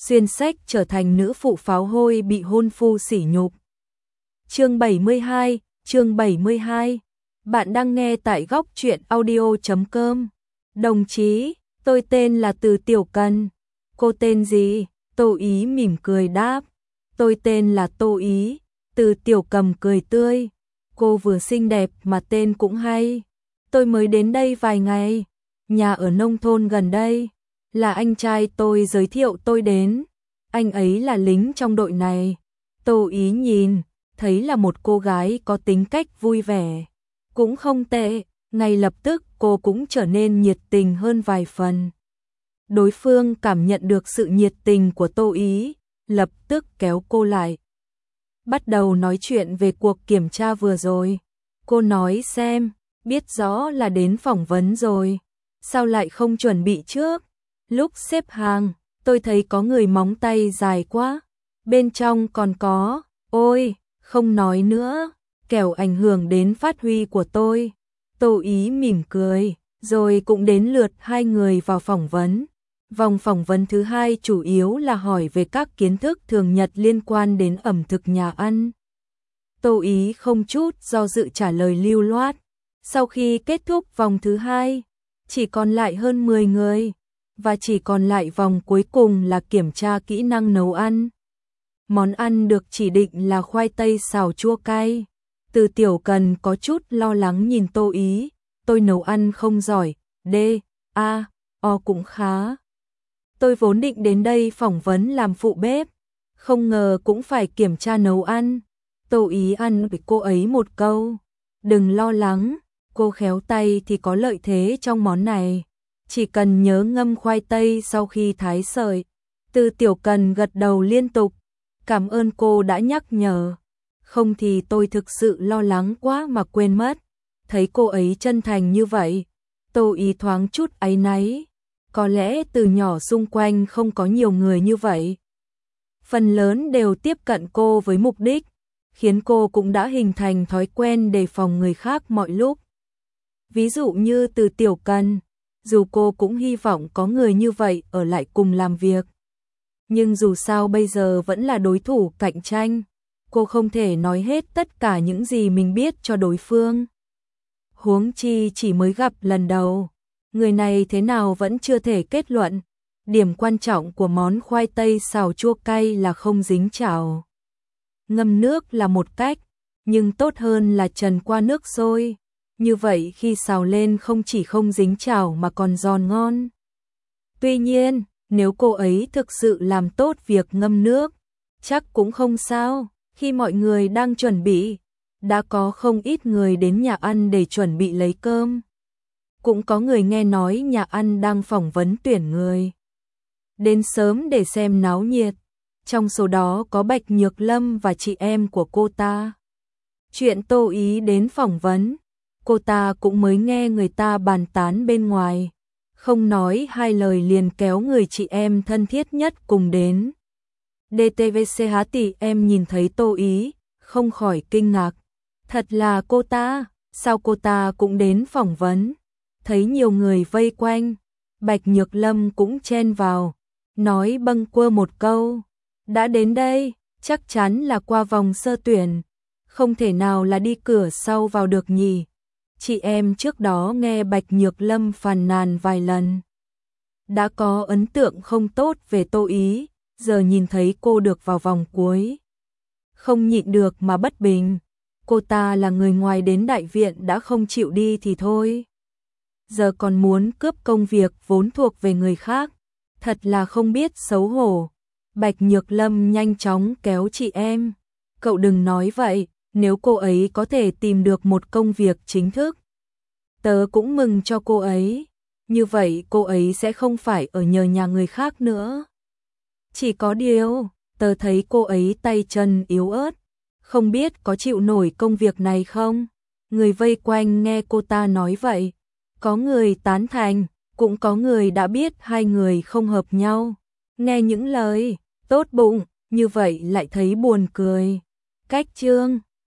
xuyên sách trở thành nữ phụ pháo hôi bị hôn phu sỉ nhục. Chương 72. Bạn đang nghe tại góc truyện audio.com. Đồng chí, tôi tên là Từ Tiểu Cần. Cô tên gì? Tô Ý mỉm cười đáp. Tôi tên là Tô Ý. Từ Tiểu Cầm cười tươi. Cô vừa xinh đẹp mà tên cũng hay. Tôi mới đến đây vài ngày. Nhà ở nông thôn gần đây. Là anh trai tôi giới thiệu tôi đến. Anh ấy là lính trong đội này. Tô Ý nhìn, thấy là một cô gái có tính cách vui vẻ. Cũng không tệ, ngay lập tức cô cũng trở nên nhiệt tình hơn vài phần. Đối phương cảm nhận được sự nhiệt tình của Tô Ý, lập tức kéo cô lại. Bắt đầu nói chuyện về cuộc kiểm tra vừa rồi. Cô nói xem, biết rõ là đến phỏng vấn rồi. Sao lại không chuẩn bị trước? Lúc xếp hàng, tôi thấy có người móng tay dài quá. Bên trong còn có, ôi, không nói nữa, kẻo ảnh hưởng đến phát huy của tôi. Tô Ý mỉm cười, rồi cũng đến lượt hai người vào phỏng vấn. Vòng phỏng vấn thứ hai chủ yếu là hỏi về các kiến thức thường nhật liên quan đến ẩm thực nhà ăn. Tô Ý không chút do dự trả lời lưu loát. Sau khi kết thúc vòng thứ hai, chỉ còn lại hơn 10 người, và chỉ còn lại vòng cuối cùng là kiểm tra kỹ năng nấu ăn. Món ăn được chỉ định là khoai tây xào chua cay. Từ Tiểu Cần có chút lo lắng nhìn Tô Ý. Tôi nấu ăn không giỏi, O cũng khá. Tôi vốn định đến đây phỏng vấn làm phụ bếp, không ngờ cũng phải kiểm tra nấu ăn. Tô Ý ăn với cô ấy một câu. Đừng lo lắng, cô khéo tay thì có lợi thế trong món này. Chỉ cần nhớ ngâm khoai tây sau khi thái sợi. Từ Tiểu Cần gật đầu liên tục. Cảm ơn cô đã nhắc nhở. Không thì tôi thực sự lo lắng quá mà quên mất. Thấy cô ấy chân thành như vậy, Tô Ý thoáng chút áy náy. Có lẽ từ nhỏ xung quanh không có nhiều người như vậy. Phần lớn đều tiếp cận cô với mục đích, khiến cô cũng đã hình thành thói quen đề phòng người khác mọi lúc. Ví dụ như Từ Tiểu Cần, dù cô cũng hy vọng có người như vậy ở lại cùng làm việc. Nhưng dù sao bây giờ vẫn là đối thủ cạnh tranh, cô không thể nói hết tất cả những gì mình biết cho đối phương. Huống chi chỉ mới gặp lần đầu, người này thế nào vẫn chưa thể kết luận. Điểm quan trọng của món khoai tây xào chua cay là không dính chảo. Ngâm nước là một cách, nhưng tốt hơn là trần qua nước sôi. Như vậy khi xào lên không chỉ không dính chảo mà còn giòn ngon. Tuy nhiên, nếu cô ấy thực sự làm tốt việc ngâm nước, chắc cũng không sao. Khi mọi người đang chuẩn bị, đã có không ít người đến nhà ăn để chuẩn bị lấy cơm. Cũng có người nghe nói nhà ăn đang phỏng vấn tuyển người. Đến sớm để xem náo nhiệt. Trong số đó có Bạch Nhược Lâm và chị em của cô ta. Chuyện Tô Ý đến phỏng vấn, cô ta cũng mới nghe người ta bàn tán bên ngoài. Không nói hai lời liền kéo người chị em thân thiết nhất cùng đến. DTVCH tỷ em nhìn thấy Tô Ý, không khỏi kinh ngạc. Thật là cô ta, sao cô ta cũng đến phỏng vấn? Thấy nhiều người vây quanh, Bạch Nhược Lâm cũng chen vào, nói bâng quơ một câu. Đã đến đây, chắc chắn là qua vòng sơ tuyển, không thể nào là đi cửa sau vào được nhỉ. Chị em trước đó nghe Bạch Nhược Lâm phàn nàn vài lần, đã có ấn tượng không tốt về Tô Ý, giờ nhìn thấy cô được vào vòng cuối, không nhịn được mà bất bình. Cô ta là người ngoài đến đại viện đã không chịu đi thì thôi, giờ còn muốn cướp công việc vốn thuộc về người khác, thật là không biết xấu hổ. Bạch Nhược Lâm nhanh chóng kéo chị em. Cậu đừng nói vậy, nếu cô ấy có thể tìm được một công việc chính thức, tớ cũng mừng cho cô ấy. Như vậy cô ấy sẽ không phải ở nhờ nhà người khác nữa. Chỉ có điều, tớ thấy cô ấy tay chân yếu ớt, không biết có chịu nổi công việc này không? Người vây quanh nghe cô ta nói vậy, có người tán thành, cũng có người đã biết hai người không hợp nhau. Nghe những lời tốt bụng như vậy lại thấy buồn cười. Cách chương